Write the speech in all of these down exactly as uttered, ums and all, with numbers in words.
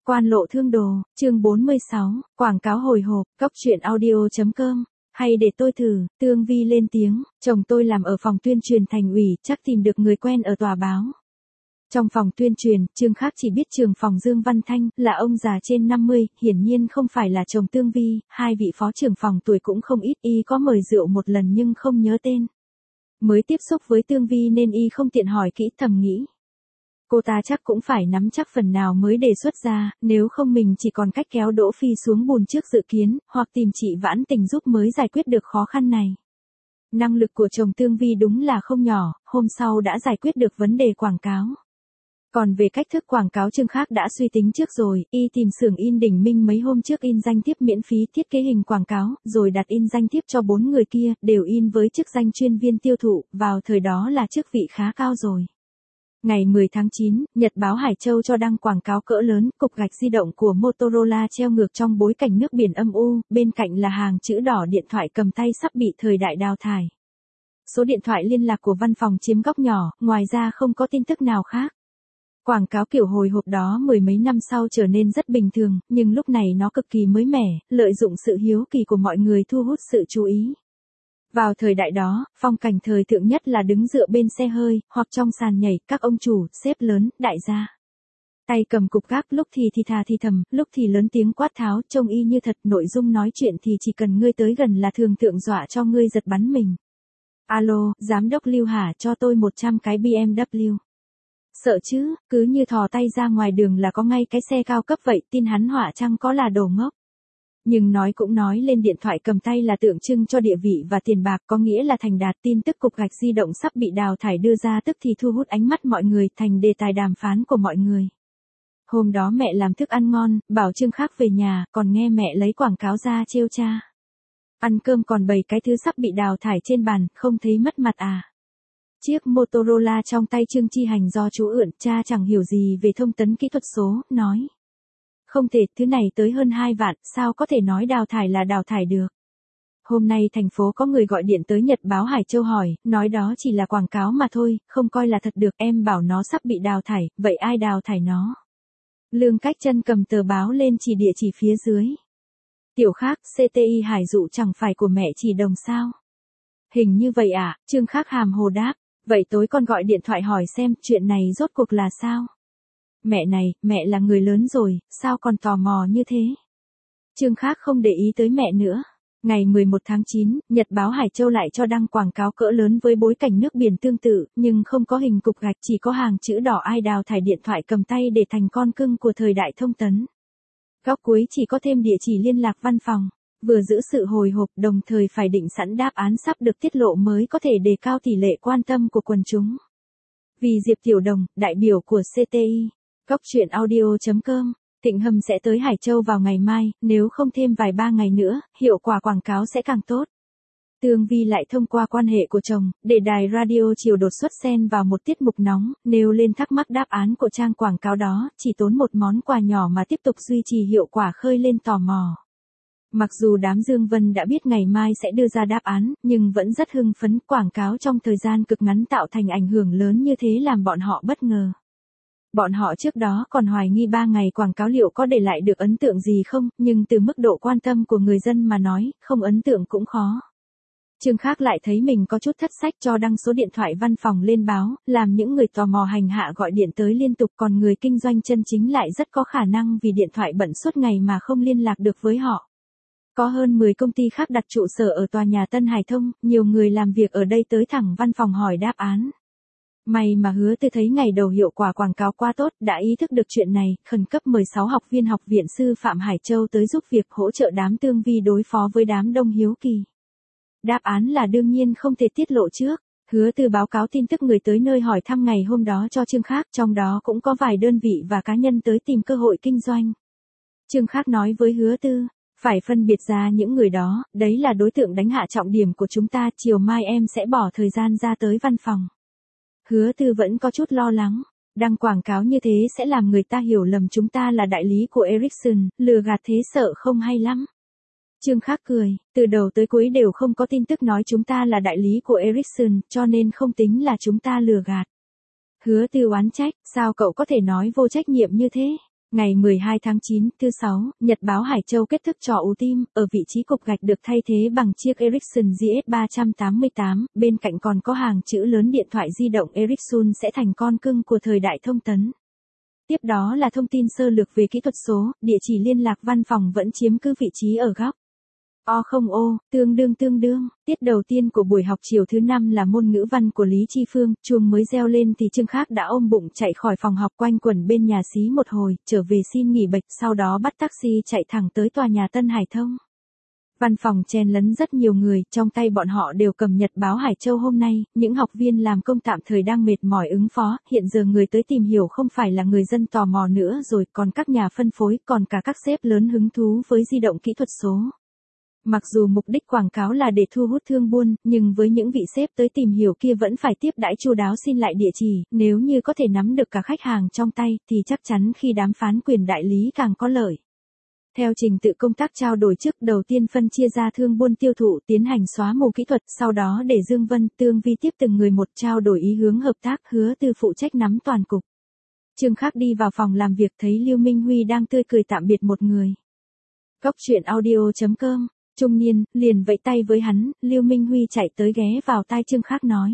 Quan lộ thương đồ, chương bốn mươi sáu, quảng cáo hồi hộp, cóc truyện audio.com. Hay để tôi thử, Tương Vi lên tiếng, chồng tôi làm ở phòng tuyên truyền thành ủy, chắc tìm được người quen ở tòa báo. Trong phòng tuyên truyền, Trương Khác chỉ biết trưởng phòng Dương Văn Thanh, là ông già trên năm mươi, hiển nhiên không phải là chồng Tương Vi, hai vị phó trưởng phòng tuổi cũng không ít, y có mời rượu một lần nhưng không nhớ tên. Mới tiếp xúc với Tương Vi nên y không tiện hỏi kỹ, thầm nghĩ. Cô ta chắc cũng phải nắm chắc phần nào mới đề xuất ra, nếu không mình chỉ còn cách kéo Đỗ Phi xuống bùn trước dự kiến, hoặc tìm chị Vãn Tình giúp mới giải quyết được khó khăn này. Năng lực của chồng Tương Vi đúng là không nhỏ, hôm sau đã giải quyết được vấn đề quảng cáo. Còn về cách thức quảng cáo Trương Khác đã suy tính trước rồi, y tìm xưởng in Đỉnh Minh mấy hôm trước in danh thiếp miễn phí thiết kế hình quảng cáo, rồi đặt in danh thiếp cho bốn người kia, đều in với chức danh chuyên viên tiêu thụ, vào thời đó là chức vị khá cao rồi. Ngày mười tháng chín, Nhật báo Hải Châu cho đăng quảng cáo cỡ lớn, cục gạch di động của Motorola treo ngược trong bối cảnh nước biển âm u, bên cạnh là hàng chữ đỏ điện thoại cầm tay sắp bị thời đại đào thải. Số điện thoại liên lạc của văn phòng chiếm góc nhỏ, ngoài ra không có tin tức nào khác. Quảng cáo kiểu hồi hộp đó mười mấy năm sau trở nên rất bình thường, nhưng lúc này nó cực kỳ mới mẻ, lợi dụng sự hiếu kỳ của mọi người thu hút sự chú ý. Vào thời đại đó, phong cảnh thời thượng nhất là đứng dựa bên xe hơi, hoặc trong sàn nhảy, các ông chủ, sếp lớn, đại gia. Tay cầm cục gác, lúc thì thì thà thì thầm, lúc thì lớn tiếng quát tháo, trông y như thật, nội dung nói chuyện thì chỉ cần ngươi tới gần là thường tượng dọa cho ngươi giật bắn mình. Alo, giám đốc Lưu hả, cho tôi một trăm cái bê em vê. Sợ chứ, cứ như thò tay ra ngoài đường là có ngay cái xe cao cấp vậy, tin hắn họa chăng có là đồ ngốc. Nhưng nói cũng nói lên điện thoại cầm tay là tượng trưng cho địa vị và tiền bạc, có nghĩa là thành đạt. Tin tức cục gạch di động sắp bị đào thải đưa ra tức thì thu hút ánh mắt mọi người, thành đề tài đàm phán của mọi người. Hôm đó mẹ làm thức ăn ngon, bảo Trương Khác về nhà, còn nghe mẹ lấy quảng cáo ra trêu cha. Ăn cơm còn bày cái thứ sắp bị đào thải trên bàn, không thấy mất mặt à. Chiếc Motorola trong tay Trương Chi Hành do chú ượn, cha chẳng hiểu gì về thông tấn kỹ thuật số, nói. Không thể, thứ này tới hơn hai vạn, sao có thể nói đào thải là đào thải được. Hôm nay thành phố có người gọi điện tới Nhật báo Hải Châu hỏi, nói đó chỉ là quảng cáo mà thôi, không coi là thật được, em bảo nó sắp bị đào thải, vậy ai đào thải nó? Lương Cách Chân cầm tờ báo lên chỉ địa chỉ phía dưới. Tiểu Khác, xê tê i Hải Dụ chẳng phải của mẹ chỉ đồng sao? Hình như vậy à, Trương Khác hàm hồ đáp, vậy tối con gọi điện thoại hỏi xem, chuyện này rốt cuộc là sao? Mẹ này, mẹ là người lớn rồi, sao còn tò mò như thế? Trương Khác không để ý tới mẹ nữa. Ngày mười một tháng chín, Nhật báo Hải Châu lại cho đăng quảng cáo cỡ lớn với bối cảnh nước biển tương tự, nhưng không có hình cục gạch, chỉ có hàng chữ đỏ ai đào thải điện thoại cầm tay để thành con cưng của thời đại thông tấn. Góc cuối chỉ có thêm địa chỉ liên lạc văn phòng, vừa giữ sự hồi hộp đồng thời phải định sẵn đáp án sắp được tiết lộ mới có thể đề cao tỷ lệ quan tâm của quần chúng. Vì Diệp Tiểu Đồng, đại biểu của xê tê i. Cóc truyện audio.com, Thịnh Hâm sẽ tới Hải Châu vào ngày mai, nếu không thêm vài ba ngày nữa, hiệu quả quảng cáo sẽ càng tốt. Tương Vi lại thông qua quan hệ của chồng, để đài radio chiều đột xuất xen vào một tiết mục nóng, nêu lên thắc mắc đáp án của trang quảng cáo đó, chỉ tốn một món quà nhỏ mà tiếp tục duy trì hiệu quả khơi lên tò mò. Mặc dù đám Dương Vân đã biết ngày mai sẽ đưa ra đáp án, nhưng vẫn rất hưng phấn, quảng cáo trong thời gian cực ngắn tạo thành ảnh hưởng lớn như thế làm bọn họ bất ngờ. Bọn họ trước đó còn hoài nghi ba ngày quảng cáo liệu có để lại được ấn tượng gì không, nhưng từ mức độ quan tâm của người dân mà nói, không ấn tượng cũng khó. Trương Khác lại thấy mình có chút thất sách cho đăng số điện thoại văn phòng lên báo, làm những người tò mò hành hạ gọi điện tới liên tục, còn người kinh doanh chân chính lại rất có khả năng vì điện thoại bận suốt ngày mà không liên lạc được với họ. Có hơn mười công ty khác đặt trụ sở ở tòa nhà Tân Hải Thông, nhiều người làm việc ở đây tới thẳng văn phòng hỏi đáp án. May mà Hứa Tư thấy ngày đầu hiệu quả quảng cáo quá tốt, đã ý thức được chuyện này, khẩn cấp mời sáu học viên học viện sư phạm Hải Châu tới giúp việc hỗ trợ đám Tương Vi đối phó với đám đông hiếu kỳ. Đáp án là đương nhiên không thể tiết lộ trước. Hứa Tư báo cáo tin tức người tới nơi hỏi thăm ngày hôm đó cho Trương Khác, trong đó cũng có vài đơn vị và cá nhân tới tìm cơ hội kinh doanh. Trương Khác nói với Hứa Tư, phải phân biệt ra những người đó, đấy là đối tượng đánh hạ trọng điểm của chúng ta, chiều mai em sẽ bỏ thời gian ra tới văn phòng. Hứa Tư vẫn có chút lo lắng, đăng quảng cáo như thế sẽ làm người ta hiểu lầm chúng ta là đại lý của Ericsson, lừa gạt thế sợ không hay lắm. Trương Khác cười, từ đầu tới cuối đều không có tin tức nói chúng ta là đại lý của Ericsson, cho nên không tính là chúng ta lừa gạt. Hứa Tư oán trách, sao cậu có thể nói vô trách nhiệm như thế? Ngày mười hai tháng chín, thứ sáu, Nhật báo Hải Châu kết thúc trò ù tim, ở vị trí cục gạch được thay thế bằng chiếc Ericsson G S ba tám tám, bên cạnh còn có hàng chữ lớn điện thoại di động Ericsson sẽ thành con cưng của thời đại thông tấn. Tiếp đó là thông tin sơ lược về kỹ thuật số, địa chỉ liên lạc văn phòng vẫn chiếm cứ vị trí ở góc. O không O, tương đương tương đương, tiết đầu tiên của buổi học chiều thứ năm là môn ngữ văn của Lý Chi Phương, chuông mới reo lên thì Trương Khác đã ôm bụng chạy khỏi phòng học quanh quẩn bên nhà xí một hồi, trở về xin nghỉ bạch, sau đó bắt taxi chạy thẳng tới tòa nhà Tân Hải Thông. Văn phòng chen lấn rất nhiều người, trong tay bọn họ đều cầm nhật báo Hải Châu hôm nay, những học viên làm công tạm thời đang mệt mỏi ứng phó, hiện giờ người tới tìm hiểu không phải là người dân tò mò nữa rồi, còn các nhà phân phối, còn cả các sếp lớn hứng thú với di động kỹ thuật số. Mặc dù mục đích quảng cáo là để thu hút thương buôn, nhưng với những vị sếp tới tìm hiểu kia vẫn phải tiếp đãi chu đáo xin lại địa chỉ, nếu như có thể nắm được cả khách hàng trong tay, thì chắc chắn khi đàm phán quyền đại lý càng có lợi. Theo trình tự công tác trao đổi trước, đầu tiên phân chia ra thương buôn tiêu thụ, tiến hành xóa mù kỹ thuật, sau đó để Dương Vân, Tương Vi tiếp từng người một trao đổi ý hướng hợp tác, Hứa Tư phụ trách nắm toàn cục. Trương Khác đi vào phòng làm việc thấy Lưu Minh Huy đang tươi cười tạm biệt một người. Cốc truyện audio chấm com, trung niên, liền vẫy tay với hắn, Lưu Minh Huy chạy tới ghé vào tai Trương Khác nói.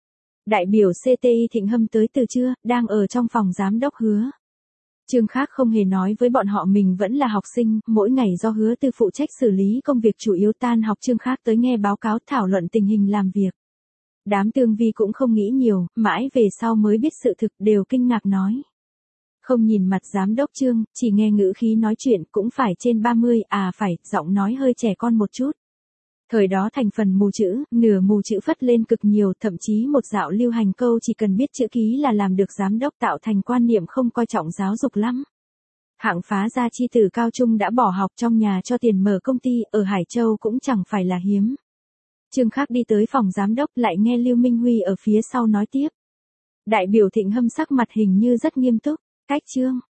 Đại biểu xê tê i Thịnh Hâm tới từ chưa, đang ở trong phòng giám đốc Hứa. Trương Khác không hề nói với bọn họ mình vẫn là học sinh, mỗi ngày do Hứa Tư phụ trách xử lý công việc chủ yếu, tan học Trương Khác tới nghe báo cáo thảo luận tình hình làm việc. Đám Tương Vi cũng không nghĩ nhiều, mãi về sau mới biết sự thực, đều kinh ngạc nói. Không nhìn mặt giám đốc Trương, chỉ nghe ngữ khí nói chuyện cũng phải trên ba mươi, à phải, giọng nói hơi trẻ con một chút. Thời đó thành phần mù chữ, nửa mù chữ phất lên cực nhiều, thậm chí một dạo lưu hành câu chỉ cần biết chữ ký là làm được giám đốc, tạo thành quan niệm không coi trọng giáo dục lắm. Hạng phá gia chi tử cao trung đã bỏ học trong nhà cho tiền mở công ty, ở Hải Châu cũng chẳng phải là hiếm. Trương Khác đi tới phòng giám đốc lại nghe Lưu Minh Huy ở phía sau nói tiếp. Đại biểu Thịnh Hâm sắc mặt hình như rất nghiêm túc, cách Trương,